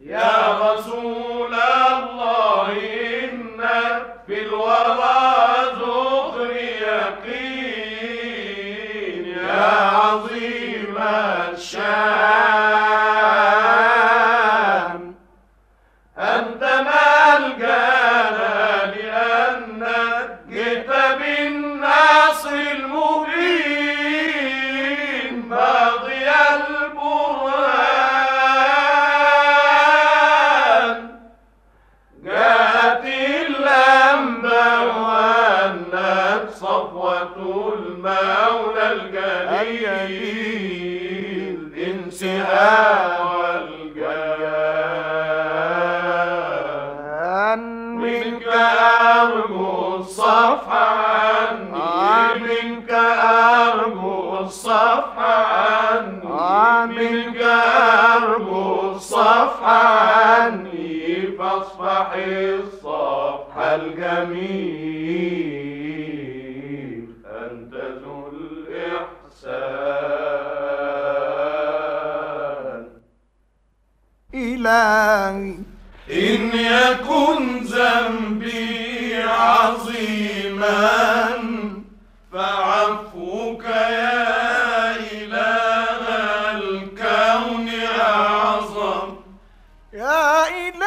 يا رسول الله إنك في الورى ذخر يقين، يا عظيم الشان أنت ملجانا لأنك جئت بالنصر المبين باغي البرهان، جاءت الأنباء وأنك صفوة المولى الجليل انسها والجان، منك أرجو الصفح عني، منك أرجو الصفح عني، منك أرجو الصفح عني، فاصفح الصفح الجميل أنت ذو الإحسان. إلهي إن يكن ذنبي عظيما فعفوك يا إله الكون أعظم، يا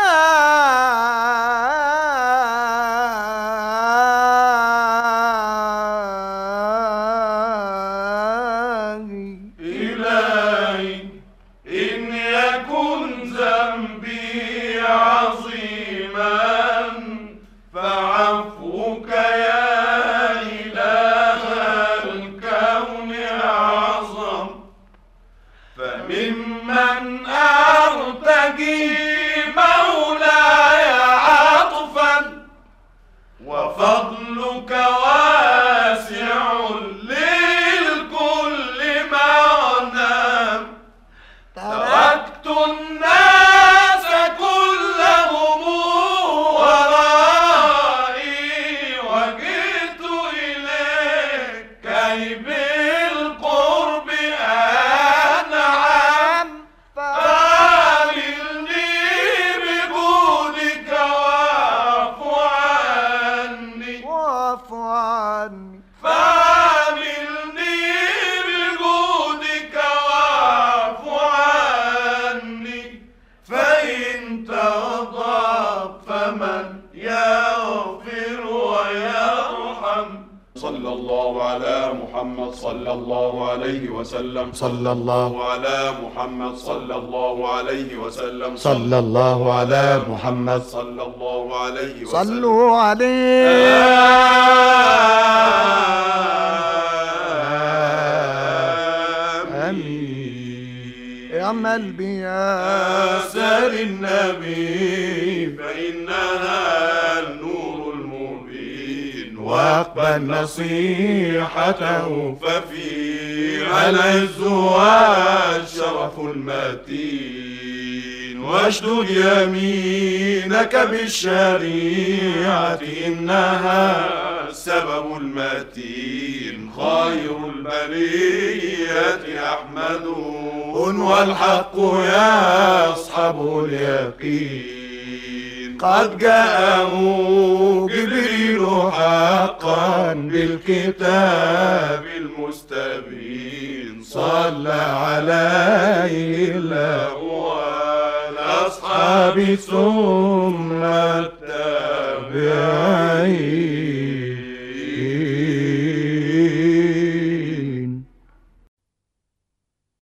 إلهي إن يكن ذنبي عظيما فعفوك يا إله الكون أعظم، فممن أرتجي مولاي عطفا وفضلك واسع للكل مغنم، تركت الناس كلهم ورائي وجئت إليك كي بالقرب أنعم، فعاملني بجودك واعف عني، واعف عني، فعاملني بجودك واعف عني، فإن تغضب فمن يغفر ويرحم. صلى الله على محمد صلى الله عليه وسلم، صلى الله على محمد صلى الله عليه وسلم، صلى الله على محمد صلى الله عليه وسلم. صلوا عليه. آمين. اعمل بيا آثار النبي فإنها النور المبين، واقبل نصيحته ففيها العز والشرف المتين، واشدد يمينك بالشريعة إنها السبب المتين، خير البرية أحمد والحق يصحب اليقين، قد جاءه جبريل حقا بالكتاب المستبين، صلى عليه الله والأصحاب ثم